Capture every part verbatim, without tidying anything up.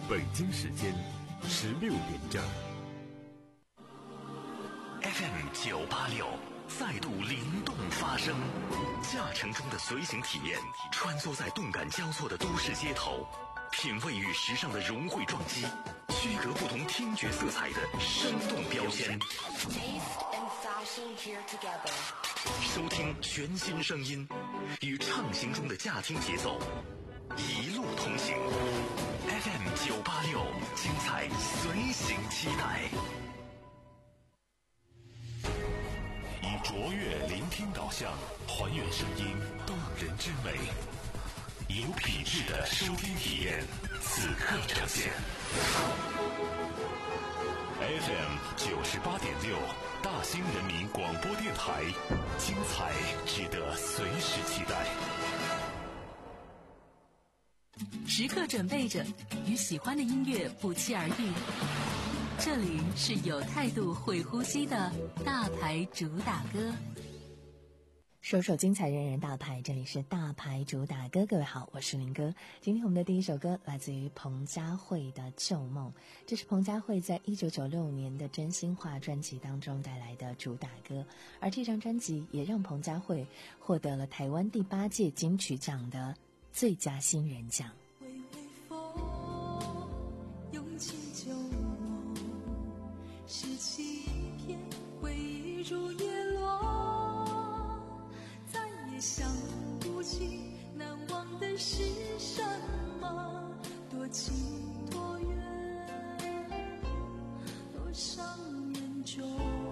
北京时间十六点整。 F M 九八六再度灵动发声，驾乘中的随行体验，穿梭在动感交错的都市街头，品味与时尚的融汇撞击，区隔不同听觉色彩的生动标签。收听全新声音，与畅行中的驾听节奏，一路同行。F M 九八六，精彩随行期待。以卓越聆听导向，还原声音动人之美，有品质的收听体验，此刻呈现。F M 九十八点六，大兴人民广播电台，精彩值得随时期待。 时刻准备着，与喜欢的音乐不期而遇。这里是有态度、会呼吸的大牌主打歌。 首首精彩，人人大牌，这里是大牌主打歌。各位好，我是林哥。今天我们的第一首歌来自于彭佳慧的《旧梦》，这是彭佳慧在一九九六年的真心话专辑当中带来的主打歌，而这张专辑也让彭佳慧获得了台湾第八届金曲奖的最佳新人奖。 微微风涌起旧梦，拾起一片回忆如叶落，再也想不起难忘的是什么，多近多远，多伤人重。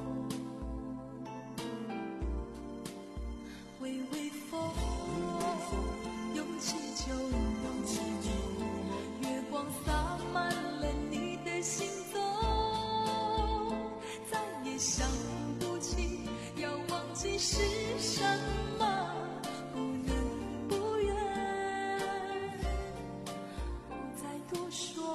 微微风涌起旧梦，月光洒满了你的行踪，再也想不起要忘记是什么，不能不愿，不再多说。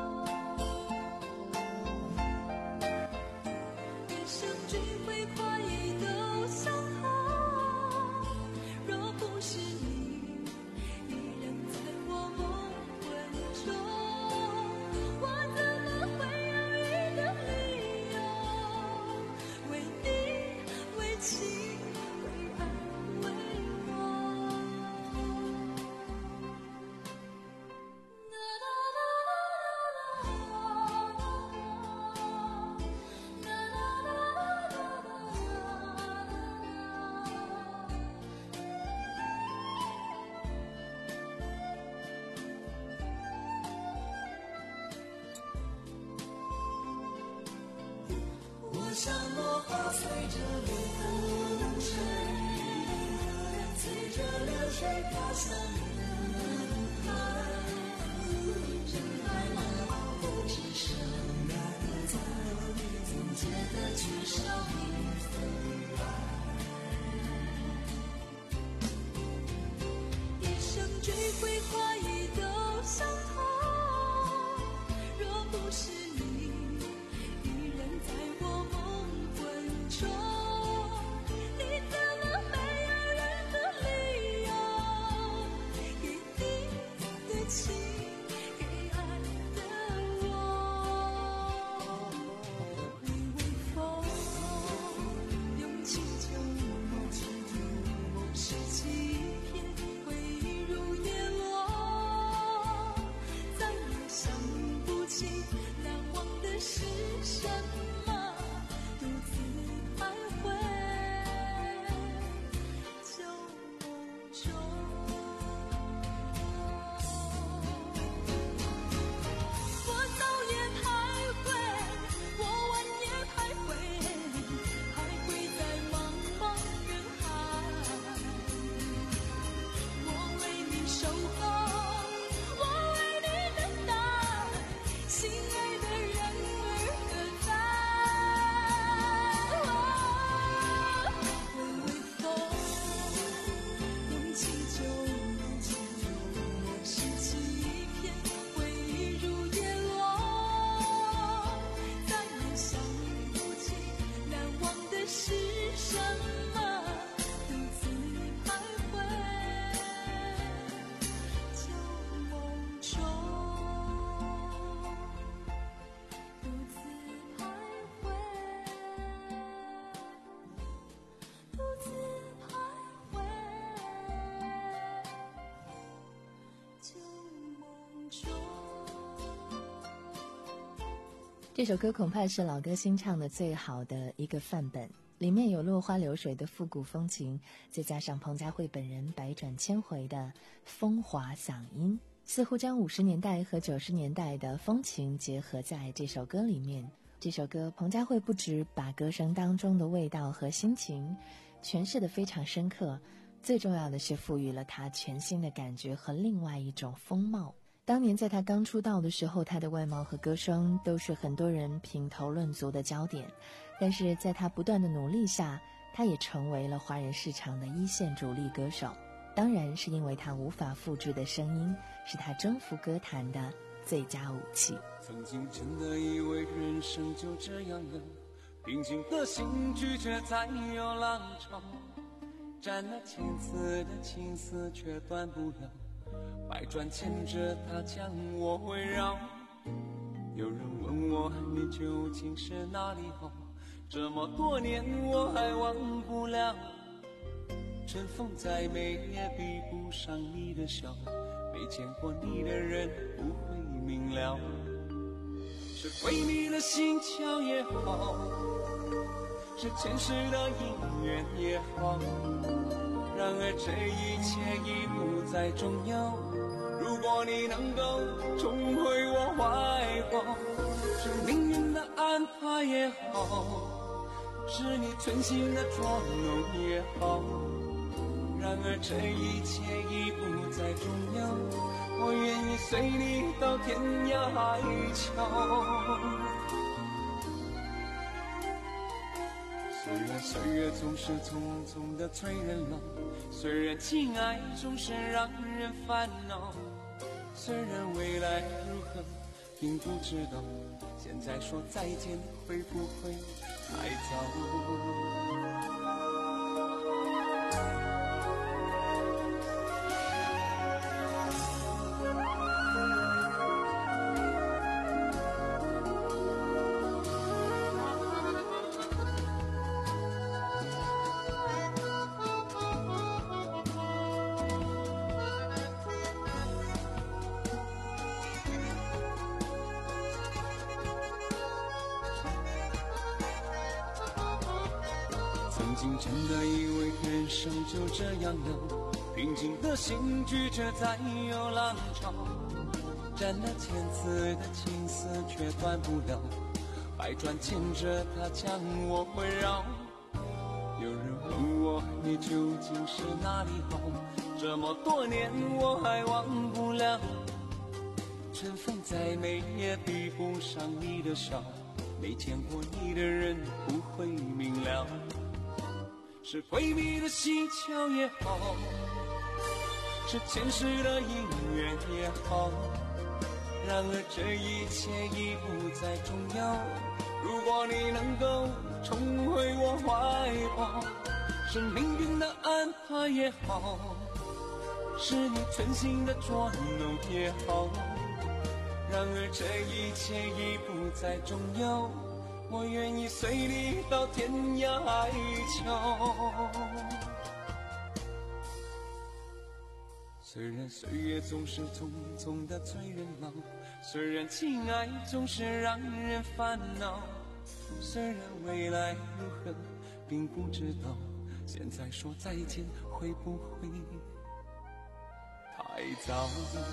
一生追悔快意都相同，若不是你依然在我梦魂中，我怎么会有一个理由为你为情为爱为我。我像落花随着流水，随着流水飘向人海，人海茫茫不知生来在，总觉得缺少一份爱，一生追悔快意都相同，若不是你依然在我梦魂中，你怎么没有任何理由给你的情，给爱的我。微微风涌起旧梦，拾起一片回忆如叶落，再也想不起难忘的是什么，独自徘徊旧梦中。我早也徘徊，我晚也徘徊，徘徊在茫茫人海。我为你守候，我为你等待，心爱的人儿何在？ 这首歌恐怕是老歌新唱的最好的一个范本，里面有落花流水的复古风情，再加上彭佳慧本人百转千回的风华嗓音，似乎将五十年代和九十年代的风情结合在这首歌里面。这首歌彭佳慧不止把歌声当中的味道和心情诠释得非常深刻，最重要的是赋予了她全新的感觉和另外一种风貌。当年在她刚出道的时候，她的外貌和歌声都是很多人评头论足的焦点，但是在她不断的努力下，她也成为了华人市场的一线主力歌手。当然是因为她无法复制的声音是她征服歌坛的最佳武器。 曾经真的以为人生就这样了，平静的心拒绝再有浪潮，斩了千次的情丝却断不了，百转牵着它将我围绕。有人问我你究竟是哪里好，这么多年我还忘不了，春风再美也比不上你的笑，没见过你的人不会明了，是鬼迷了心窍也好，是前世的姻缘也好，然而这一切已不再重要，如果你能够重回我怀抱，是命运的安排也好，是你存心的捉弄也好，然而这一切已不再重要，我愿意随你到天涯海角。虽然岁月总是匆匆的催人老，虽然情爱总是让人烦恼，虽然未来如何并不知道，现在说再见会不会太早？曾经真的以为人生就这样了，平静的心拒绝再有浪潮，斩了千次的情丝却断不了，百转牵着它将我围绕。有人问我你究竟是哪里好，这么多年我还忘不了，春风再美也比不上你的笑，没见过你的人不会明了，是鬼迷的心窍也好，是前世的姻缘也好，然而这一切已不再重要，如果你能够重回我怀抱，是命运的安排也好，是你存心的捉弄也好，然而这一切已不再重要，我愿意随你到天涯海角。虽然岁月总是匆匆的催人老，虽然情爱总是让人烦恼，虽然未来如何并不知道，现在说再见会不会太早？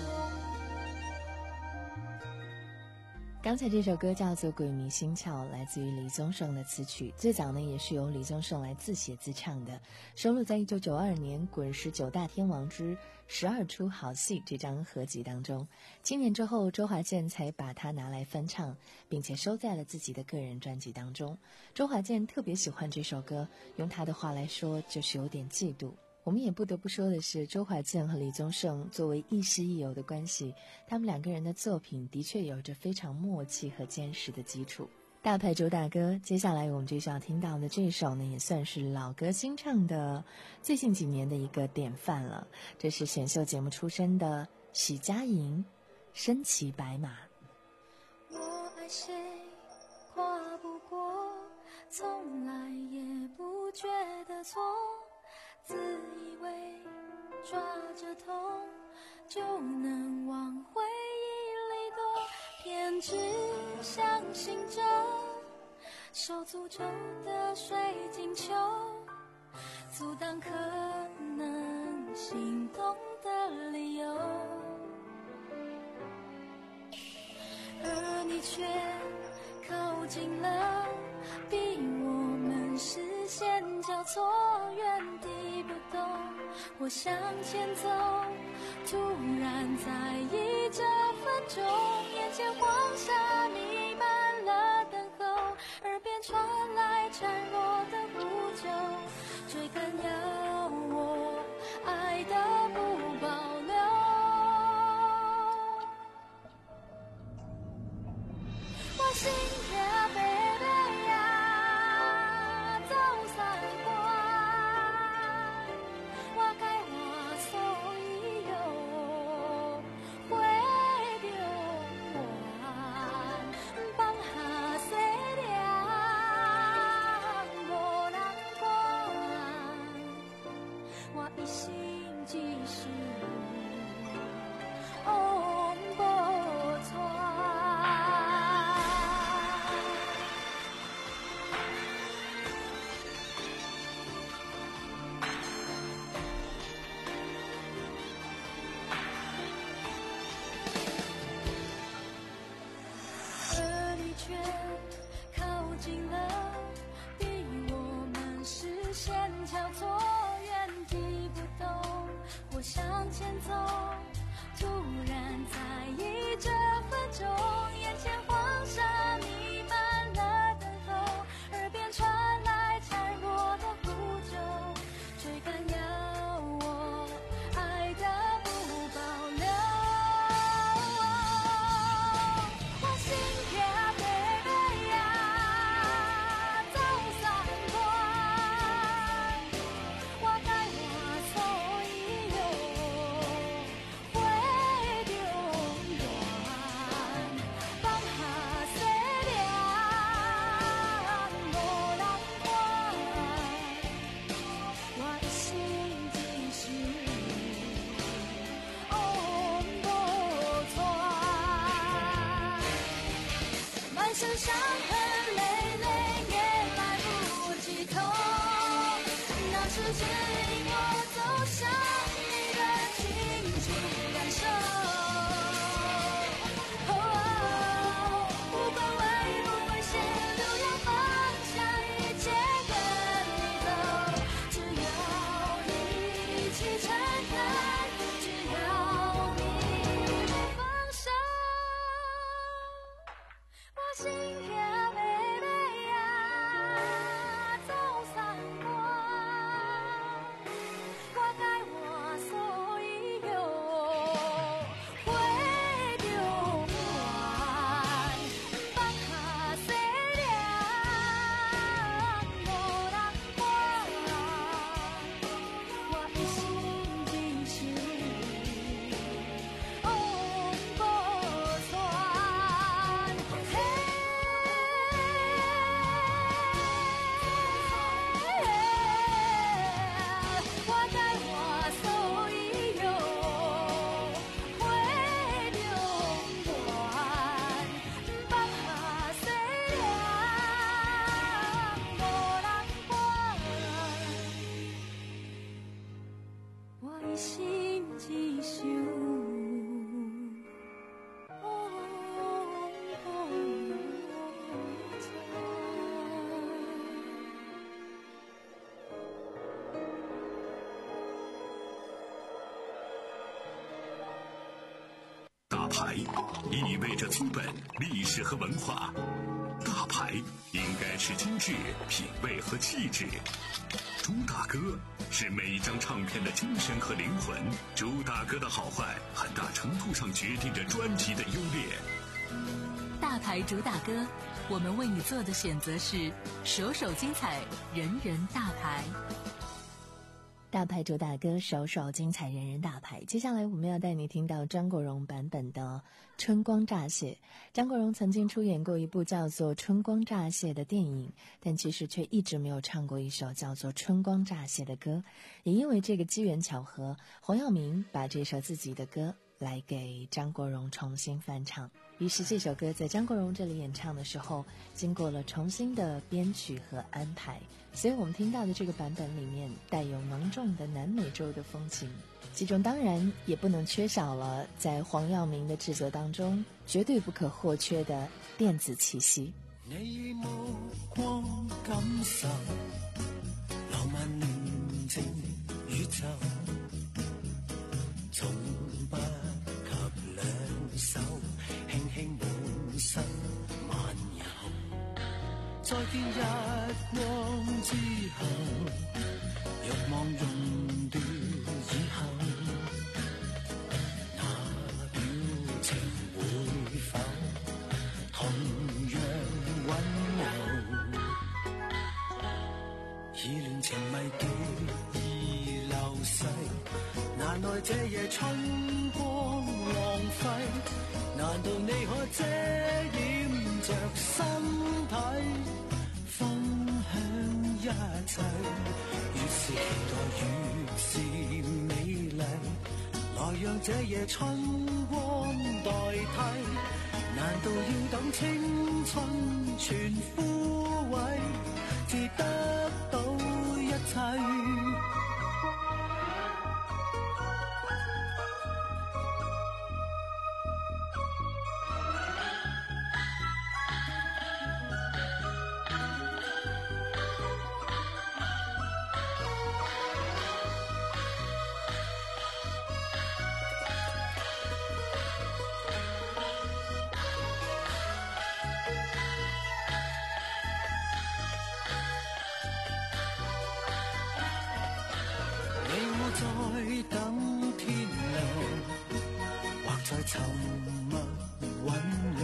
刚才这首歌叫做《鬼迷心窍》，来自于李宗盛的词曲，最早呢也是由李宗盛来自写自唱的，收录在一九九二年滚石九大天王之十二出好戏这张合集当中。七年之后，周华健才把它拿来翻唱，并且收在了自己的个人专辑当中。周华健特别喜欢这首歌，用他的话来说就是有点嫉妒。我们也不得不说的是，周华健和李宗盛作为亦师亦友的关系，他们两个人的作品的确有着非常默契和坚实的基础。大牌周大哥，接下来我们就要听到的这首呢，也算是老歌新唱的最近几年的一个典范了。这是选秀节目出身的许佳莹，身骑白马。 我爱谁跨不过，从来也不觉得错，自以为抓着痛就能往回忆里躲，偏执相信着手诅咒的水晶球，阻挡可能心动的理由，而你却靠近了，逼我们视线交错，原地不动。我向前走，突然在意这分钟，眼前黄沙弥漫了等候，耳边传来孱弱的呼救，追赶要我爱的不保留。我心跳baby呀，走三关，我该我所有会着我放下细粒无人管，我一心只想往无传。而你却靠近了，逼我们视线交错，原地不动。我向前走，突然在意这分钟，眼前黄沙弥漫了等候，耳边传来孱弱的呼救，追赶要我爱的不保留。我心跳baby呀，走三关，我该我所有会着我放下细粒无人管，我一心只想往无传。满身伤痕累累也来不及痛，那是指引我走向你的清楚感受。哦，不管危不危险，都要放下一切跟你走，只要你一起承担，只要你不放手。我心跳baby呀，走三关，我该我所有会着我放下细粒无人管，我一心只想往无传。我该我所有会着我放下细粒无人管，我一心只想往无大牌意味着资本、历史和文化，大牌应该是精致、品味和气质。朱大哥是每一张唱片的精神和灵魂，朱大哥的好坏很大程度上决定着专辑的优劣。 大牌主打歌，我们为你做的选择是首首精彩，人人大牌。 大牌主打歌，首首精彩，人人大牌。接下来我们要带你听到张国荣版本的《春光乍泄》。张国荣曾经出演过一部叫做《春光乍泄》的电影，但其实却一直没有唱过一首叫做《春光乍泄》的歌。也因为这个机缘巧合，黄耀明把这首自己的歌来给张国荣重新翻唱。于是这首歌在张国荣这里演唱的时候，经过了重新的编曲和安排，所以我们听到的这个版本里面带有浓重的南美洲的风情，其中当然也不能缺少了在黄耀明的制作当中绝对不可或缺的电子气息。 你目光感受浪漫寧靜宇宙，從不及兩手輕輕滿身漫遊，再見日光之後，若望熔斷以後，那表情會否同樣溫柔？意亂情迷記憶流逝，難耐這夜春光浪費，難道你可遮掩着身體，分享一切？越是期待越是美麗，來讓這夜春光代替，難道要等青春全枯萎，至得到一切？在等天亮，或在沉默醞釀，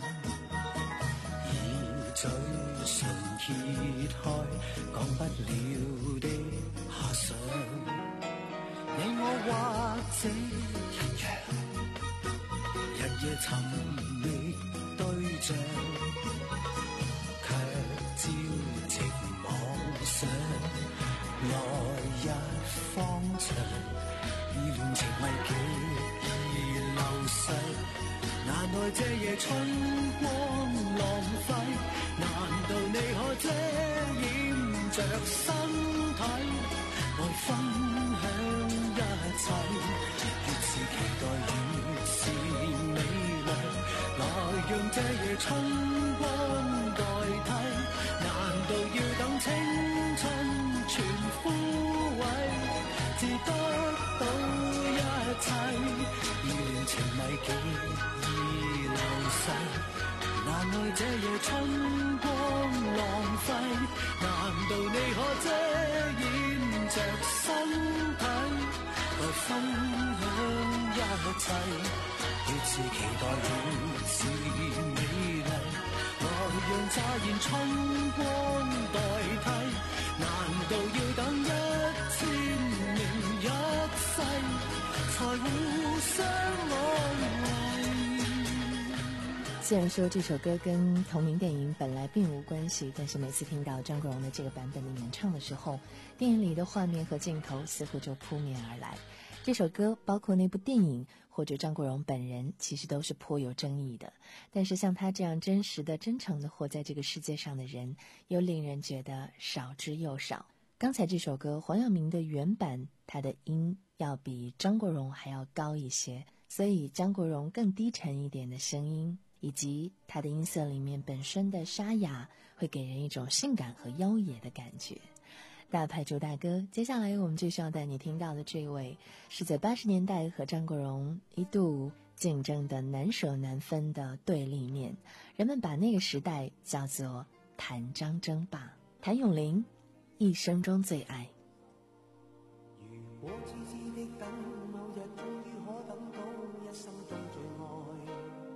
以嘴唇揭開講不了的遐想。你我或者一樣，日夜尋覓對象，卻朝夕妄想來日方長，意亂情迷記憶流逝，難耐這夜春光浪費，難道你可遮掩着身體，來分享一切？越是期待越是美麗，來讓這夜春光代替，難道要等青春全枯萎，至得到一切？意亂情迷記憶流逝，難耐這夜春光浪費，難道你可遮掩着身體，來分享一切？越是期待越是美麗，來讓乍現春光代替，難道要等一千年一世，才互相安慰？ 虽然说这首歌跟同名电影本来并无关系，但是每次听到张国荣的这个版本的演唱的时候，电影里的画面和镜头似乎就扑面而来。这首歌包括那部电影或者张国荣本人其实都是颇有争议的，但是像他这样真实的真诚的活在这个世界上的人又令人觉得少之又少。刚才这首歌黄耀明的原版，他的音要比张国荣还要高一些，所以张国荣更低沉一点的声音以及他的音色里面本身的沙哑，会给人一种性感和妖冶的感觉。大牌主大哥，接下来我们就需要带你听到的这位，是在八十年代和张国荣一度竞争的难舍难分的对立面，人们把那个时代叫做谭张争霸。谭咏麟一生中最爱。 如果痴痴的等，某日終於可等到一生中最愛，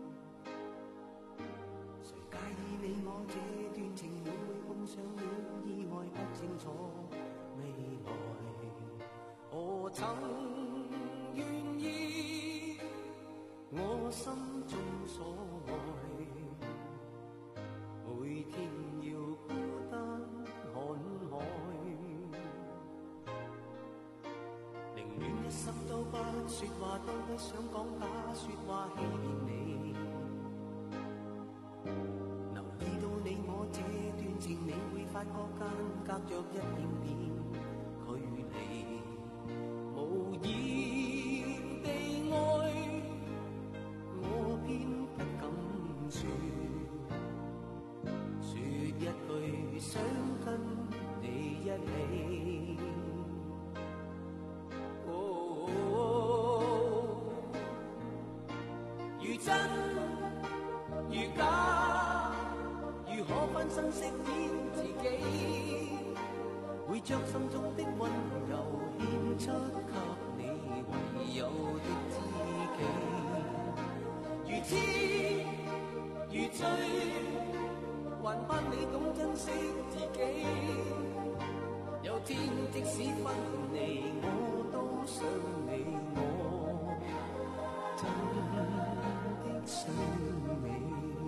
誰介意你我這段情會唔會碰上了意外，不清楚未來。何曾願意我心中所愛，每天要孤單看海，寧願一生都不不說話，都不想講假說話欺騙你。留意到你我這段情，你會發覺間隔着一點點距離。無言地愛，我偏不敢說，說一句想跟你一起。真如假，如何分身飾演自己？會將心中的溫柔獻出給你唯有的知己。如痴如醉，還盼你懂珍惜自己。有天即使分離，我都想你，我真想你。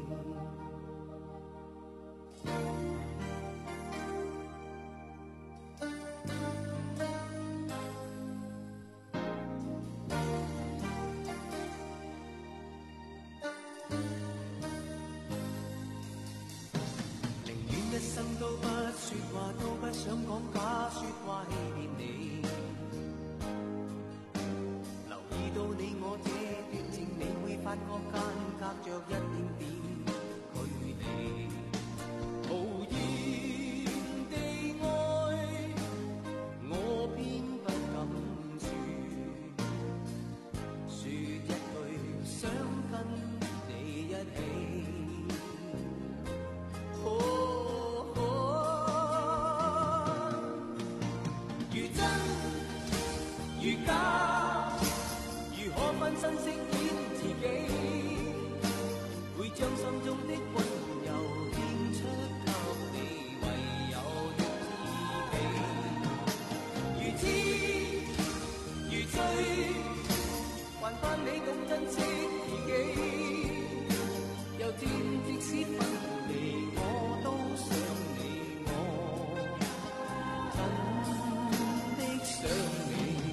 寧願一生都不說話，都不想講假說話欺騙你。留意到你我這段情，你會發覺間隔着一點點距離。無言地愛，我偏不敢說，說一句想跟你一起。哦哦、如真如假，如何分身飾演自己？會將心中的溫柔獻出給你唯有的知己。如痴如醉，還盼你懂珍惜自己。有天即使分離，我都想你，我真的想你。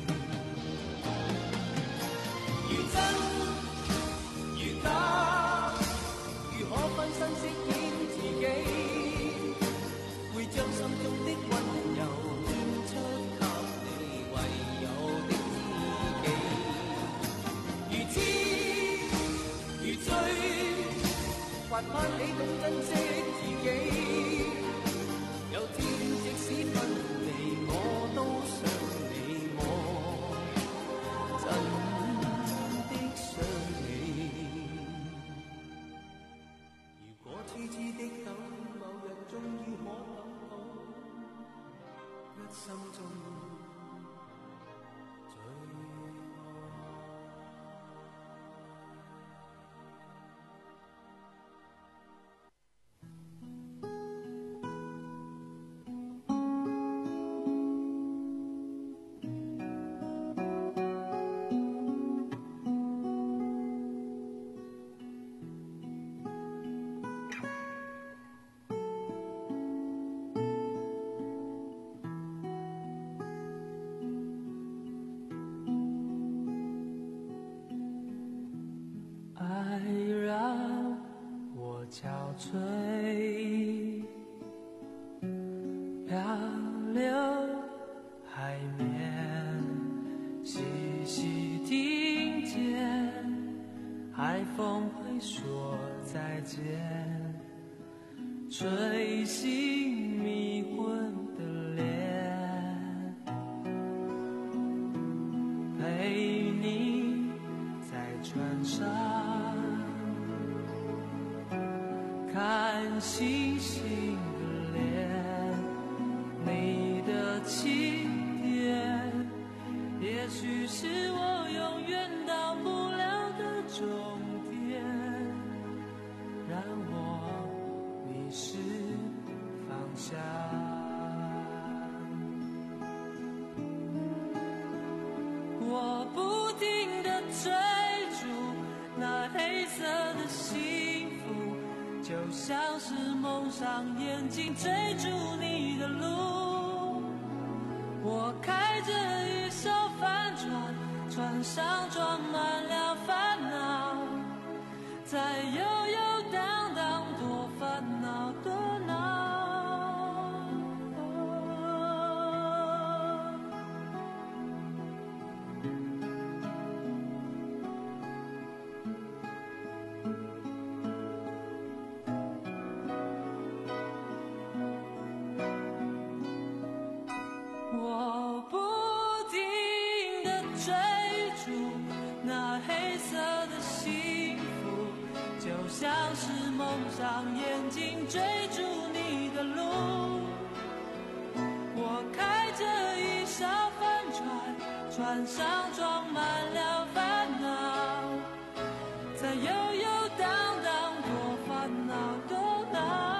如真如假，如何分身飾演自己？會將心中的溫柔獻出給你唯有的知己。如痴如醉，還盼你懂珍惜自己。有天即使分離，我都想你，我真的想你。如果痴痴的等，某日終於可等到，一生中最爱让我憔悴，漂流海面，细细听见海风会说再见，吹醒迷昏的脸，陪你在船上看星星的脸，你的起点，也许是我永远到不了的终点，让我迷失方向。我不停地追逐那黑色的幸福，就像是蒙上眼睛追逐你的路。我开着一艘帆船， 船上装满了烦恼，在悠悠荡荡多烦恼的恼。我不停地追逐那黑色的幸福，就像是蒙上眼睛追逐你的路。我开着一艘帆船，船上装满了烦恼，在悠悠荡荡多烦恼的恼。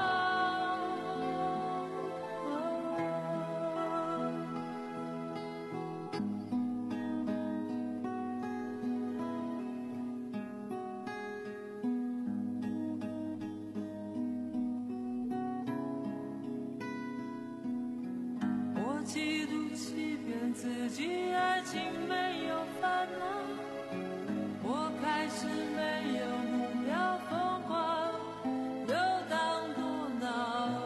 企图欺骗自己，爱情没有烦恼，我开始没有目标，疯狂游荡多恼。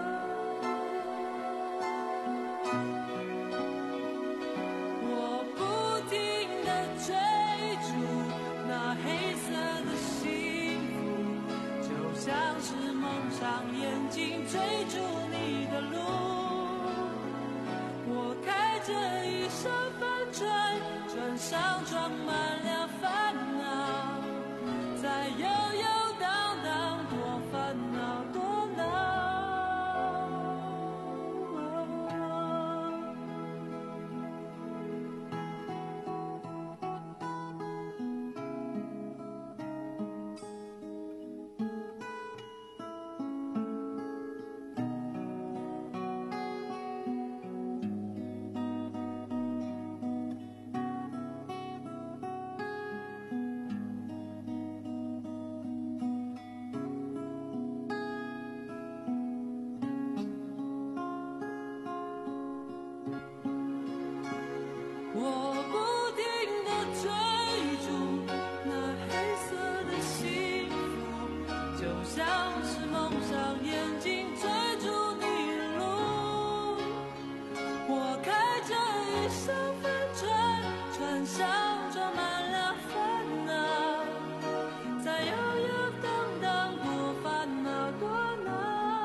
我不停地追逐那黑色的幸福，就像是蒙上眼睛追逐你的路。我开着一艘帆船，船上装满了烦恼，在悠悠荡荡多烦恼多恼。我不停地追逐那黑色的幸福，就像是蒙上眼睛追逐你的路。我开着一艘帆船，船上装满了烦恼，在悠悠荡荡多烦恼多恼。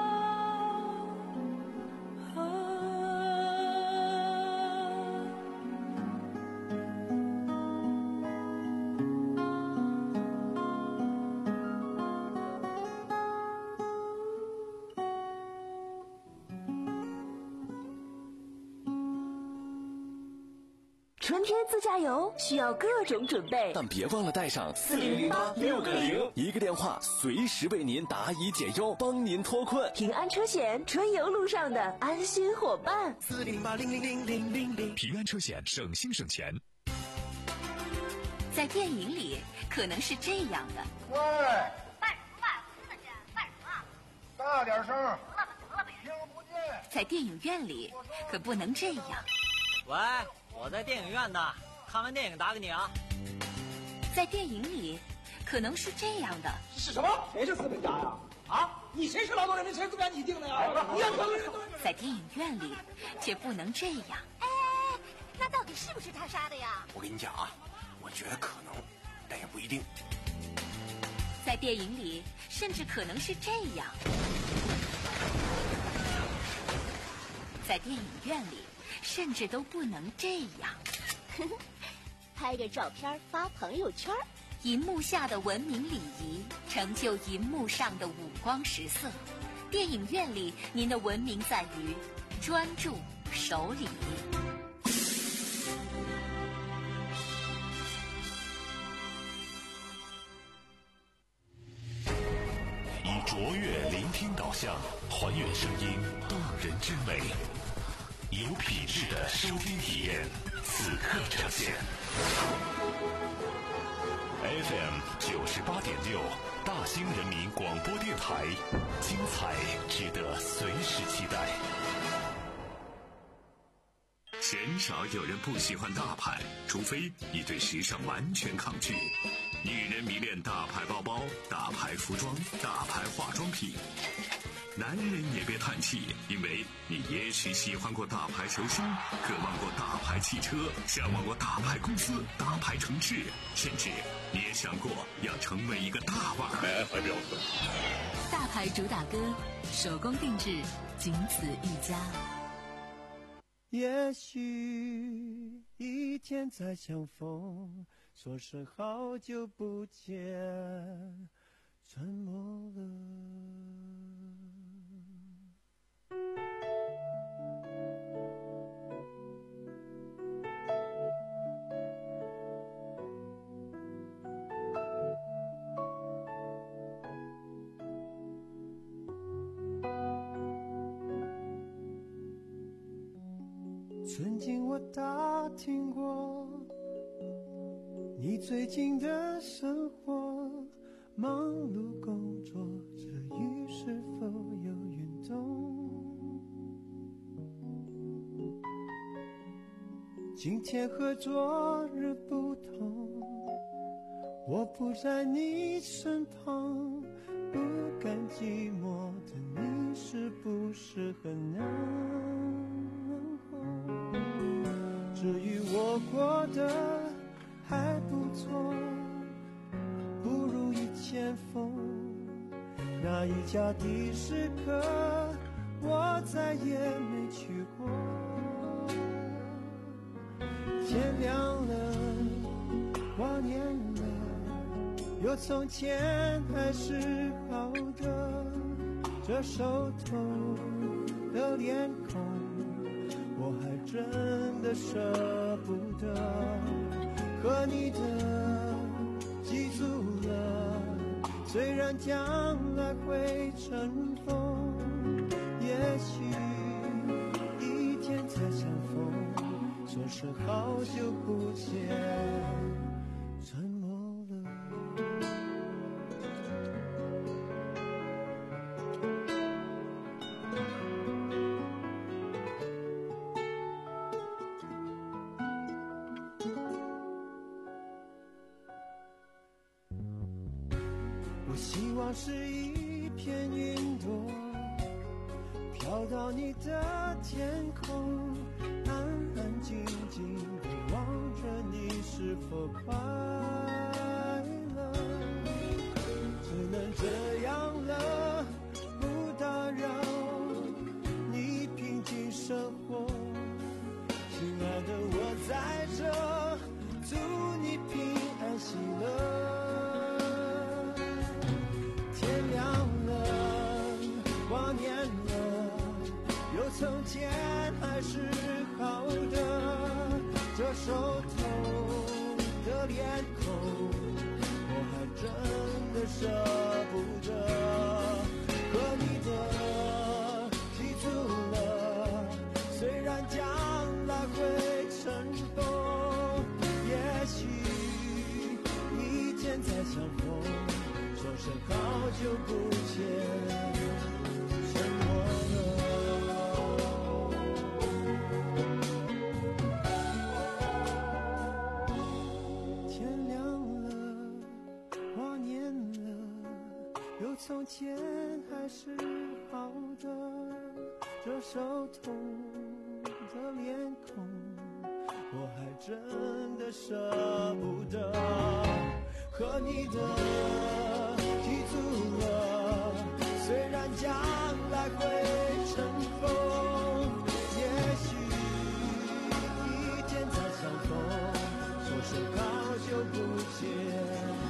春天自驾游需要各种准备， 但别忘了带上四零零八六个零， 一个电话随时为您答疑解忧，帮您脱困。 平安车险，春游路上的安心伙伴。 四零八零零零零零零，平安车险，省心省钱。 在电影里可能是这样的。 喂， 干什么？听得见？干什么？ 大点声。 得了吧，得了吧， 听不见。 在电影院里可不能这样。 喂，我在电影院呢，看完电影打给你啊。 在电影里可能是这样的。 是什么？谁是资本家呀？啊，你谁是劳动人民？谁资本家你定的呀？你要可在电影院里却不能这样。 哎，那到底是不是他杀的呀？ 我跟你讲啊，我觉得可能，但也不一定。 在电影里甚至可能是这样。在电影院里甚至都不能这样。 拍个照片发朋友圈。 银幕下的文明礼仪成就银幕上的五光十色。电影院里您的文明在于专注守礼。 以卓越聆听导向，还原声音动人之美，有品质的收听体验，此刻呈现。F M 九十八点六，大兴人民广播电台，精彩值得随时期待。 鲜少有人不喜欢大牌，除非你对时尚完全抗拒。女人迷恋大牌包包、大牌服装、大牌化妆品。男人也别叹气，因为你也许喜欢过大牌球星，渴望过大牌汽车，向往过大牌公司、大牌城市，甚至你也想过要成为一个大腕儿。还表示， 大牌主打歌，手工定制，仅此一家。 也许一天再相逢，说声好久不见，沉默了。曾经我打听过你最近的生活，忙碌工作之余是否有运动？今天和昨日不同，我不在你身旁，不甘寂寞的你是不是很难？至于我过得还不错，不如意前锋，那一家的士客我再也没去过。天亮了，光年了，有从前还是好的，这熟透的脸孔我还真的舍不得，和你的记住了，虽然将来会尘封，也许一天再相逢，说声好久不见，沉默了。我希望是一片云朵，飘到你的天空，安安静静地望着你是否快乐，只能这样了，不打扰你平静生活。亲爱的，我在这，祝你平安喜乐。天亮了，光年了，有从前还是好的，这熟透的脸孔我还真的舍不得，和你的记住了，虽然将来会尘封，也许一天再相逢，说声好久不见，沉默了。天亮了，光年了，有从前还是好的，这熟透的脸孔我还真的舍不得，和你的记住了，虽然将来会尘封，也许一天再相逢，说声好久不见，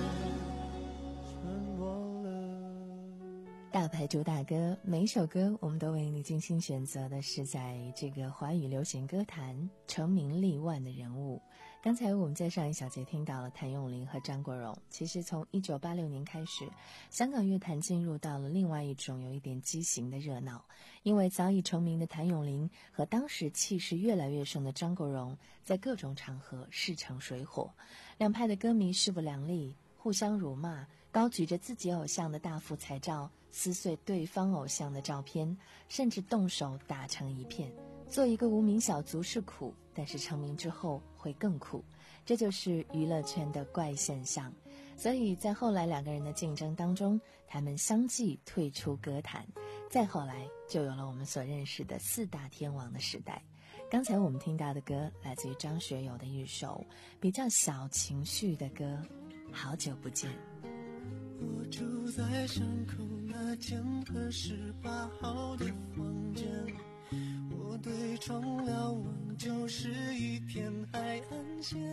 沉默了。 大牌主打歌，每一首歌我们都为你精心选择的是在这个华语流行歌坛成名立万的人物。刚才我们在上一小节听到了谭咏麟和张国荣。其实从一九八六年开始，香港乐坛进入到了另外一种有一点畸形的热闹，因为早已成名的谭咏麟和当时气势越来越盛的张国荣在各种场合势成水火，两派的歌迷势不两立，互相辱骂，高举着自己偶像的大幅彩照撕碎对方偶像的照片，甚至动手打成一片。做一个无名小卒是苦， 但是成名之后会更苦，这就是娱乐圈的怪现象。所以在后来两个人的竞争当中，他们相继退出歌坛，再后来就有了我们所认识的四大天王的时代。刚才我们听到的歌来自于张学友的一首比较小情绪的歌，好久不见。 我住在巷口那间二十八号的房间，我对窗瞭望就是一片海岸线，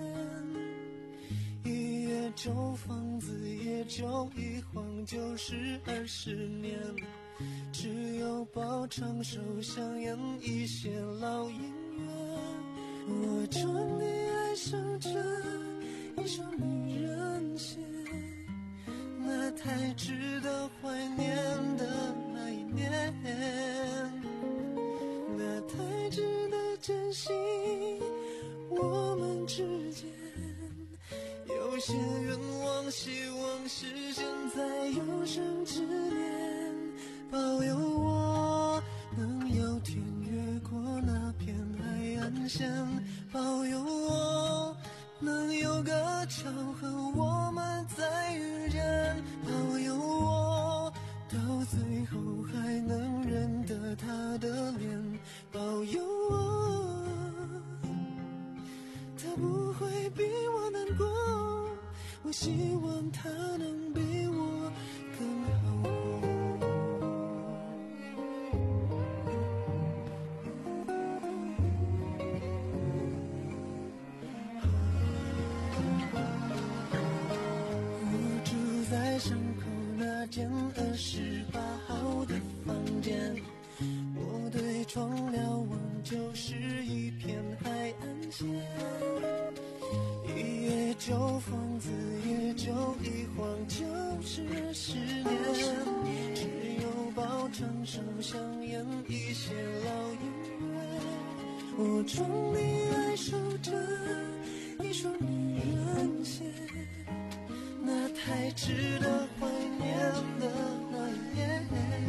一夜旧房子也就一晃就是二十年，只有包场手香烟一些老姻缘，我终于爱上这一首女人写，那太值得怀念的那一年，那太值得珍惜我们之间，有些愿望希望实现在有生之年，保佑我能有天越过那片海岸线，保佑我能有个巧合我们再遇见，保佑我到最后还能认得他的脸，保佑我他不会比我难过，我希望他能比我更好过。我住在巷口那间二十八号的房间，我对窗瞭望就是一片海岸线，一夜旧房子也就一晃就是十年，只有包场手香烟一些老姻缘，我终于爱上这一首女人写，那太值得怀念的那一年，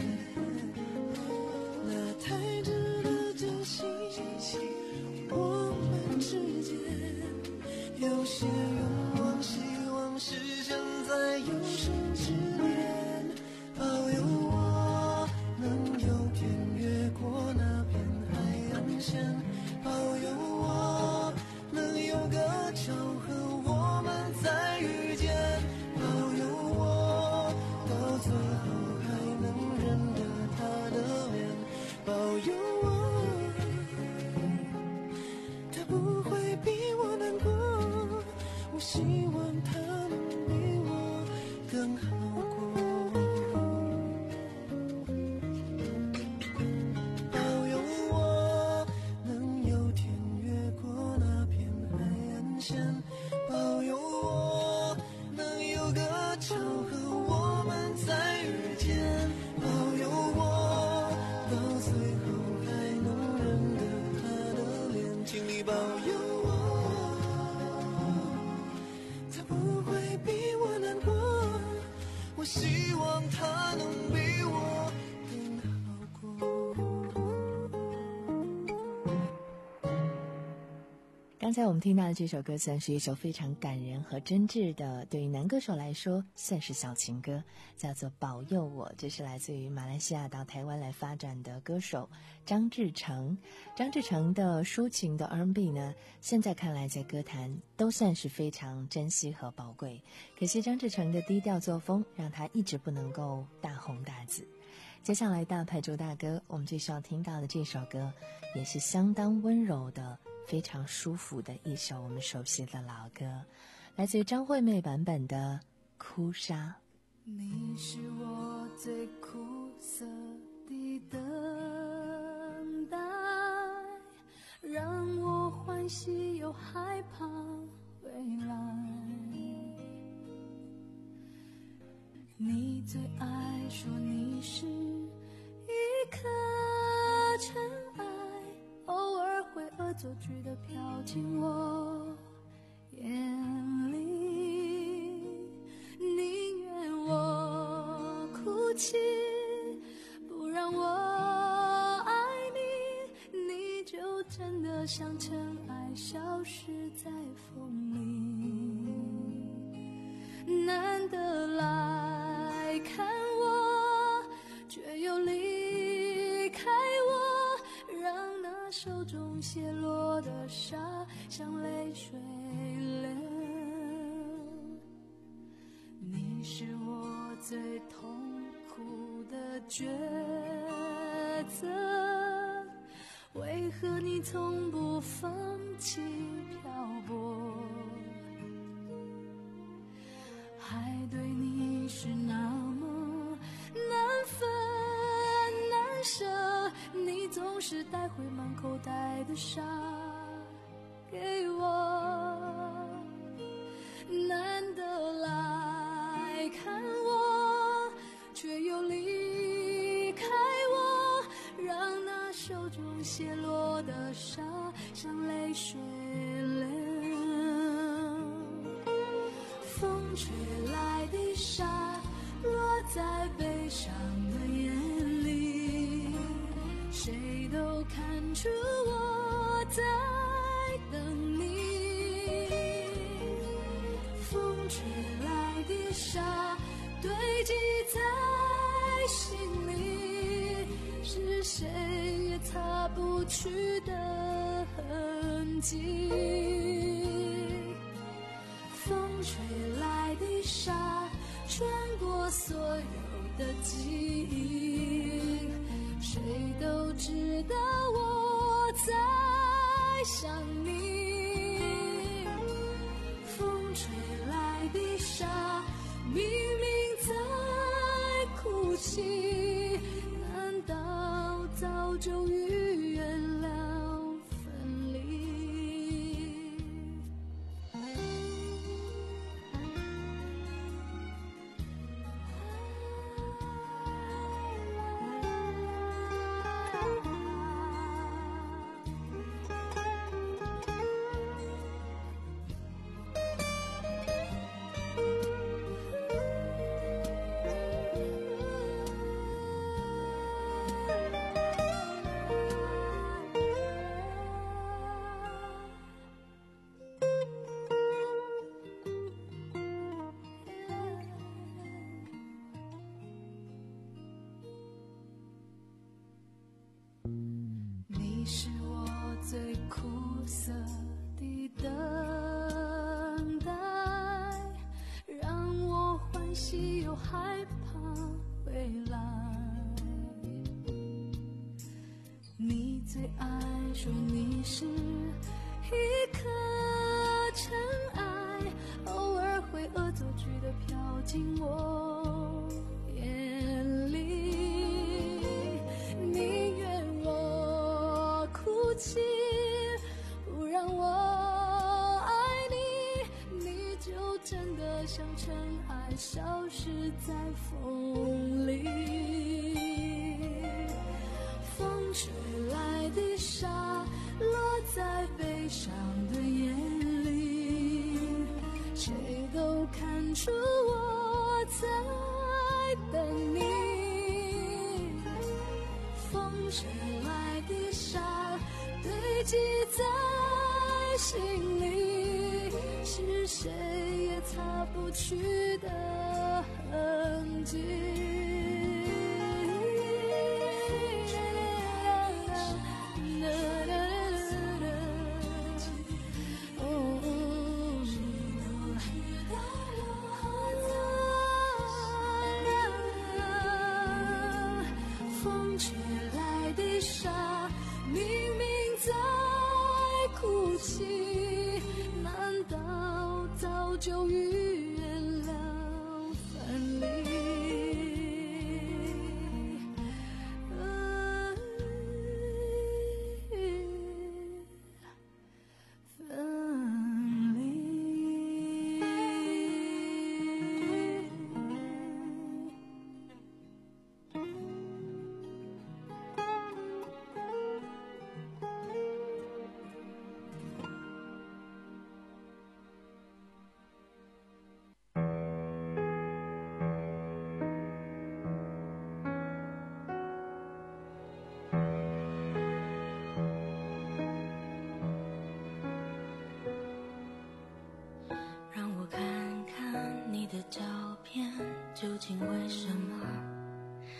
那太值得珍惜我们之间，有些愿望希望实现在有生之年，保佑我能有天越过那片海岸线，保佑我能有个巧合我们再遇见，保佑我到最后还能认得他的脸，保佑我他不会比我难过，我希望他能比我更好过，保佑我能有天越过那片海岸线，保佑我能有个巧合我们再遇见，保佑我到最后还能认得他的脸，请你保佑我他不会比我难过，我希望他能比我更好过。 刚才我们听到的这首歌算是一首非常感人和真挚的，对于男歌手来说算是小情歌，叫做《保佑我》。这是来自于马来西亚到台湾来发展的歌手张志成。张志成的抒情的 R and B 呢，现在看来在歌坛都算是非常珍惜和宝贵，可惜张志成的低调作风让他一直不能够大红大紫。接下来大牌主打歌，我们最需要听到的这首歌也是相当温柔的，非常舒服的一首我们熟悉的老歌，来自于张惠妹版本的《哭砂》。 你是我最苦涩的等待，让我欢喜又害怕未来。你最爱说你是一颗尘埃，偶尔会恶作剧地飘进我眼里，宁愿我哭泣，不让我爱你，你就真的像尘埃爱消失在风里，难得来看我，却又离开我，让那手中泻落的沙像泪水流。你是我最痛苦的抉择，为何你从不放弃漂泊？爱对你是那么难分难舍，你总是带回满口袋的沙给我，难得来看我，却又离开我，让那手中泻落的沙像泪水流。风吹来的沙落在悲伤的眼里，谁都看出我在等你。风吹来的沙堆积在心里，是谁也擦不去的痕迹。风吹来的沙穿过所有的记忆，谁都知道我在想你。风吹来的沙明明在哭泣，难道早就预言了分离？你是我最苦涩的等待，让我欢喜又害怕未来。你最爱说你是一颗尘埃，偶尔会恶作剧地飘进我眼里。宁愿我哭泣，不让我爱你，你就真的像尘埃消失在风里。风吹来的沙落在悲伤的眼里，谁都看出我在等你。风吹来的沙堆积在心里，是谁也擦不去的痕迹。风吹来的沙明明在哭泣，难道早就预言了分离？分离。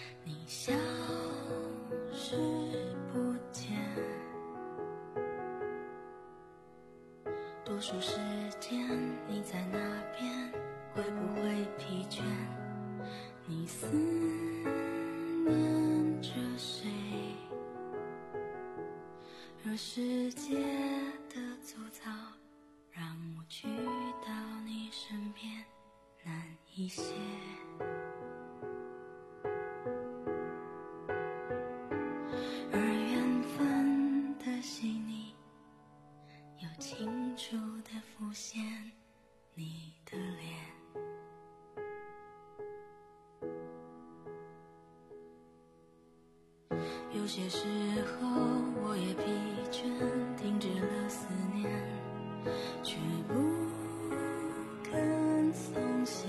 你消失不见，多数时间你在哪边？会不会疲倦？你思念着谁？若世界的粗糙让我去到你身边难一些，而缘分的细腻又清楚地浮现你的脸。有些时候我也疲倦，停止了思念，却不肯松懈。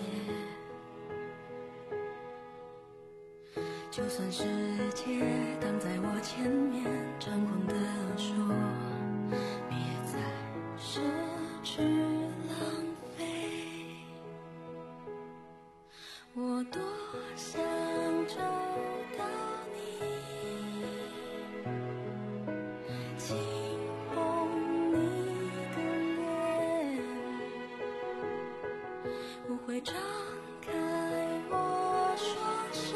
就算世界挡在我前面，猖狂地说别再奢侈浪费，我多想找到你，轻碰你的脸，我会张开我双手，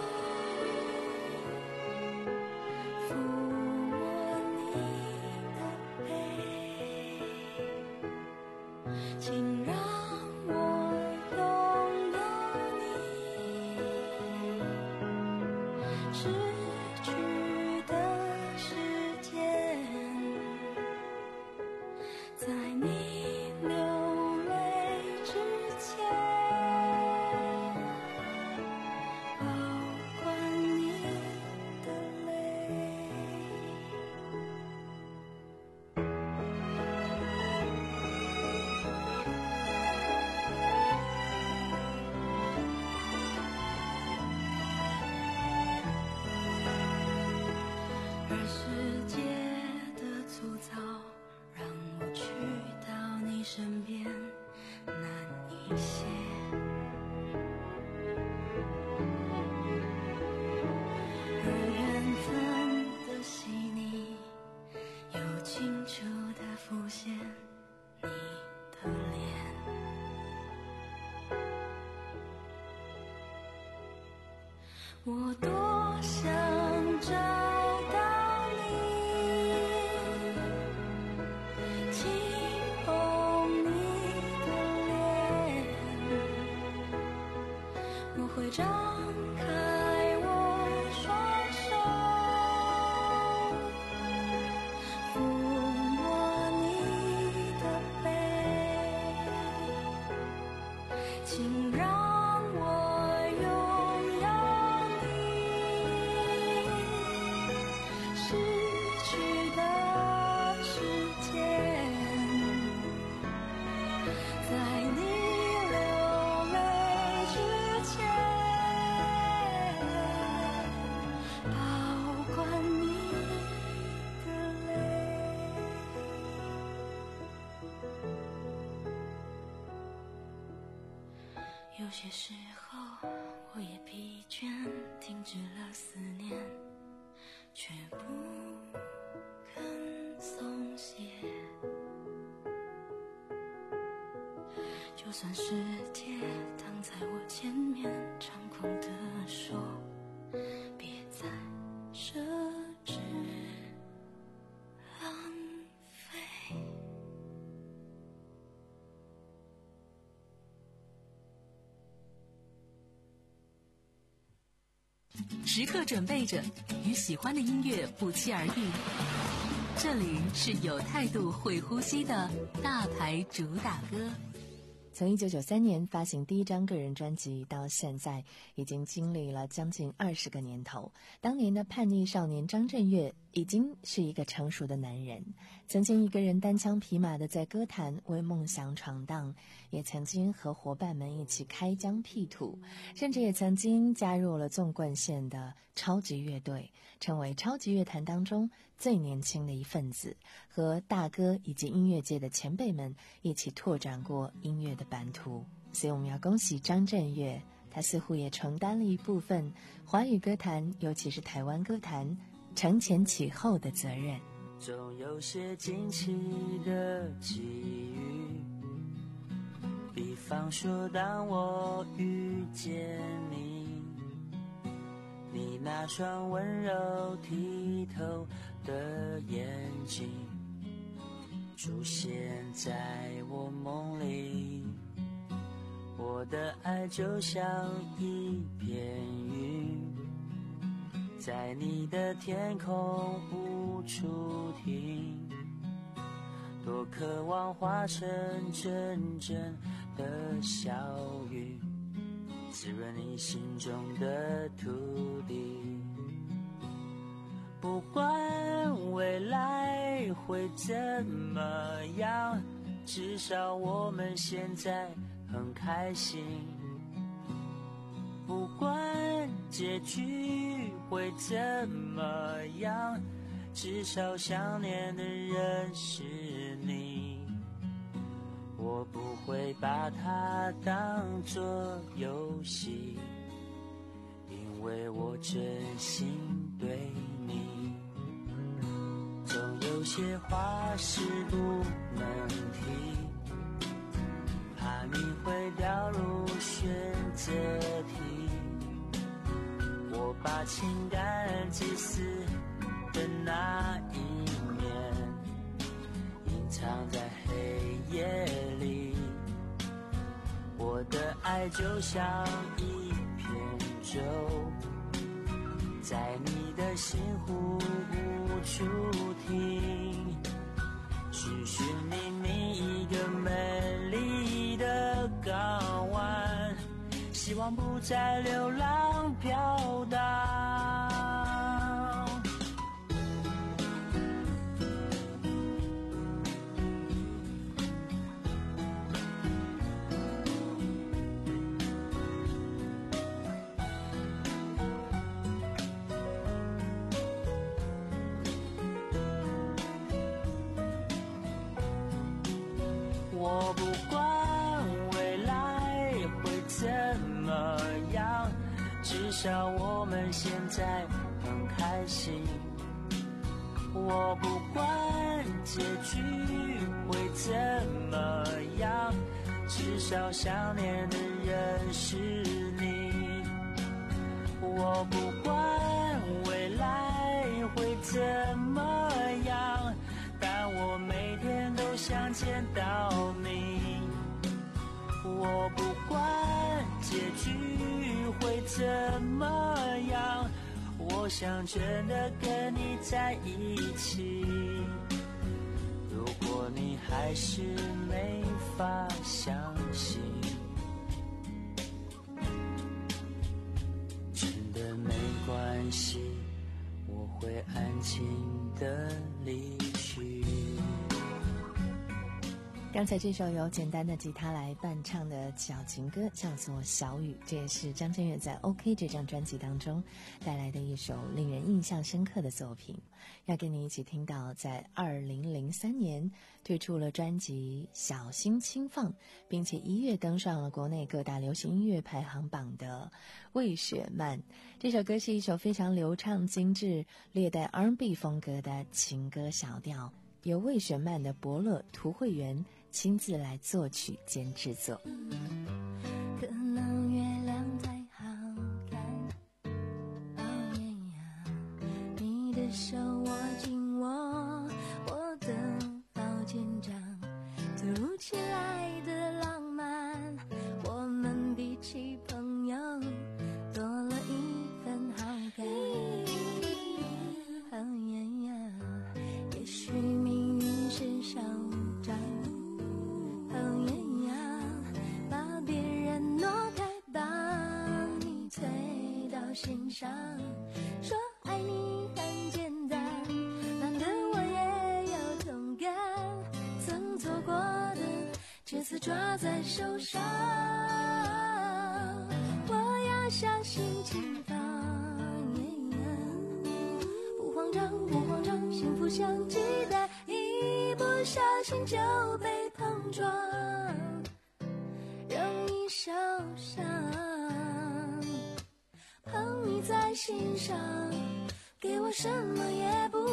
抚摸你的背，请让我拥有你，失去的时间，在你流泪之前，保管你的泪。而世界的粗糙让我去到你身边难一些，而缘分的细腻又清楚地浮现你的脸。我多想找到你，轻碰你的脸，我会张开我双手，抚摸你的背，请让我拥有你，失去的时间，在你流泪之前，保管你的泪。有些时候我也疲倦，停止了思念，却不肯松懈。就算世界挡在我前面，猖狂地说别再奢侈浪费。 时刻准备着，与喜欢的音乐不期而遇。这里是有态度、会呼吸的大牌主打歌。 从一九九三年发行第一张个人专辑到现在，已经经历了将近二十个年头。当年的叛逆少年张震岳已经是一个成熟的男人，曾经一个人单枪匹马的在歌坛为梦想闯荡，也曾经和伙伴们一起开疆辟土，甚至也曾经加入了纵贯线的超级乐队，成为超级乐坛当中最年轻的一份子，和大哥以及音乐界的前辈们一起拓展过音乐的版图。所以我们要恭喜张震岳， 他似乎也承担了一部分华语歌坛，尤其是台湾歌坛承前启后的责任。 总有些惊奇的际遇，比方说当我遇见你，你那双温柔剔透的眼睛出现在我梦里，我的爱就像一片云，在你的天空无处停，多渴望化成阵阵的小雨，滋润你心中的土地。不管未来会怎么样，至少我们现在很开心。不管结局会怎么样，至少想念的人是你。我不会把它当作游戏，因为我真心对你。总有些话是不能提，怕你会掉入选择题。我把情感自私的那一面隐藏在黑夜里，我的爱就像一片舟，在你的心湖无处停，寻寻觅觅一个美丽的港湾，希望不再流浪飘荡。我不管未来会怎么样，至少我们现在很开心。我不管结局会怎么样，至少想念的人是你。我不管未来会怎么样，但我每天都想见到你。我不管结局会怎么样，我想真的跟你在一起。如果你还是没法相信，真的没关系，我会安静的离去。 刚才这首由简单的吉他来伴唱的小情歌叫做《小雨》，这也是张震岳在 OK 这张专辑当中带来的一首令人印象深刻的作品。要跟你一起听到在二零零三年推出了专辑《小心轻放》，并且一跃登上了国内各大流行音乐排行榜的魏雪漫。这首歌是一首非常流畅精致略带 R and B 风格的情歌小调，由魏雪漫的伯乐涂慧源亲自来作曲兼制作。 可能月亮太好看，哦耶呀，你的手握紧我，我的好紧张，突如其来的浪漫，我们比起朋友多了一份好感。哦耶呀，也许命运是手掌，哦耶呀，把别人挪开，把你推到心上，说爱你很简单，难得我也有同感，曾错过的这次抓在手上，我要小心轻放，不慌张不慌张，幸福像鸡蛋，一不小心就被碰撞，容易受伤。 心上，给我什么也不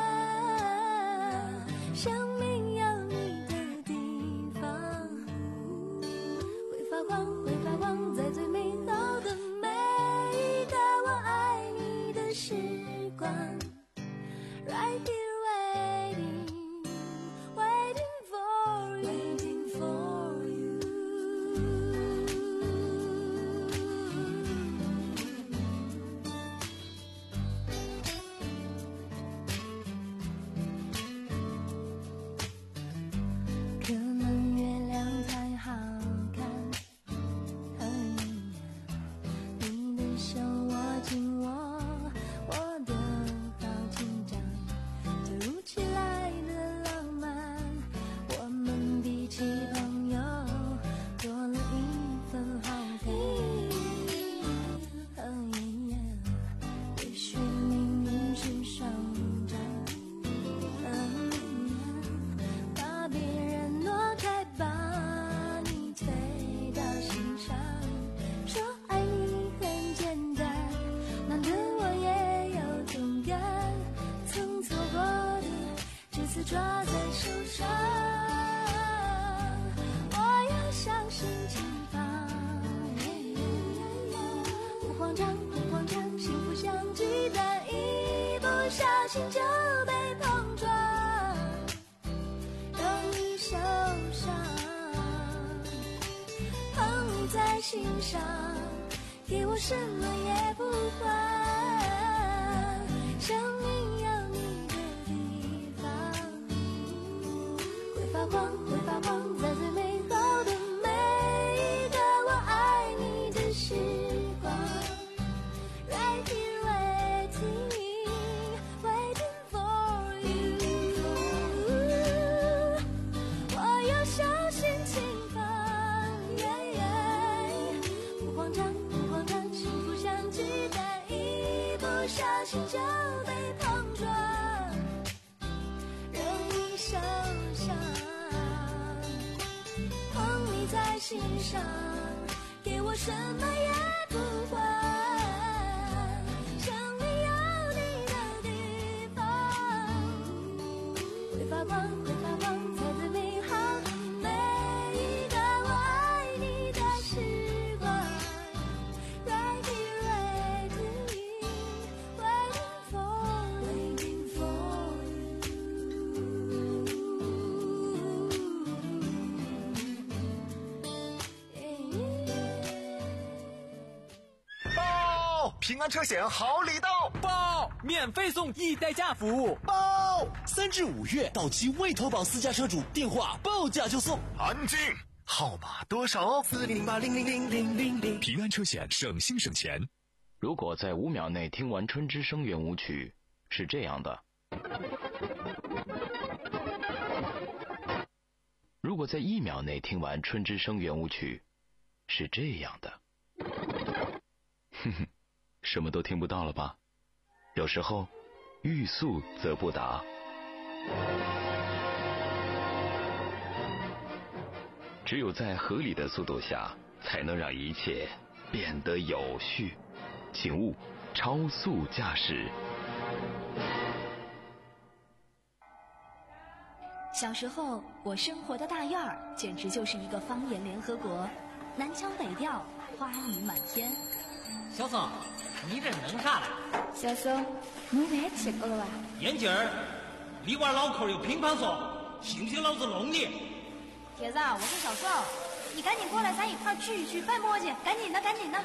还。生命有你的地方，会发光，会发光，在最美好的每一个我爱你的时光。Right here waiting, waiting for you, waiting for you.可能月亮太好看，你的手握紧我，我的好紧张，突如其来的浪漫，我们比起朋友多了一份好感。也许命运是双掌，把别人挪开，把你推到心上。说爱你很简单，难得我也有同感。曾错过的，这次抓在手上。我要相信前方，不慌张，不慌张，幸福像鸡蛋，一不小心就被碰撞。受伤，捧你在心上，给我什么也不还。生命有你的地方，会发光，会发光，在最美好的每一个我爱你的时光。Right here waiting, waiting for you.我要相信前方，不慌张，不慌张，幸福像鸡蛋，一不小心就被碰撞，容易受伤。捧你在心上，给我什么也不还。生命有你的地方，会发光，会发光，在最美好的每一个我爱你的时光。Right here waiting, waiting for, waiting for you. 报！平安车险好礼到！ 报！免费送易代驾服务！ 报！三至五月到期未投保私家车主，电话报价就送。 安静！号码多少？四零八零零零零零零。平安车险，省心省钱。 如果在五秒内听完《春之声》圆舞曲，是这样的；如果在一秒内听完《春之声》圆舞曲，是这样的。哼哼，什么都听不到了吧？有时候，欲速则不达。只有在合理的速度下，才能让一切变得有序。请勿超速驾驶。 小时候，我生活的大院儿简直就是一个方言联合国，南腔北调，花语满天。 小宋，你这弄啥嘞？ 小宋，你别吃过了吧？ 眼镜儿，你娃脑壳有乒乓说，信不信老子弄你？ 铁子，我是小宋，你赶紧过来，咱一块聚一聚，别磨叽，赶紧的，赶紧的。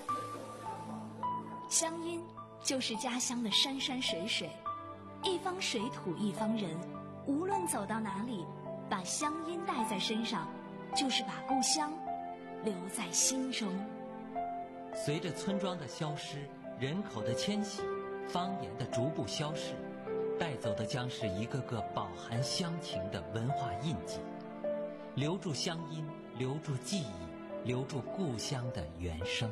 乡音就是家乡的山山水水，一方水土一方人，无论走到哪里，把乡音带在身上，就是把故乡留在心中。 随着村庄的消失，人口的迁徙，方言的逐步消逝，带走的将是一个个饱含乡情的文化印记。留住乡音，留住记忆，留住故乡的原声。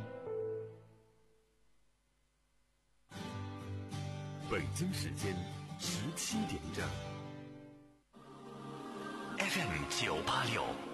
北京时间十七点整。 F M 九八六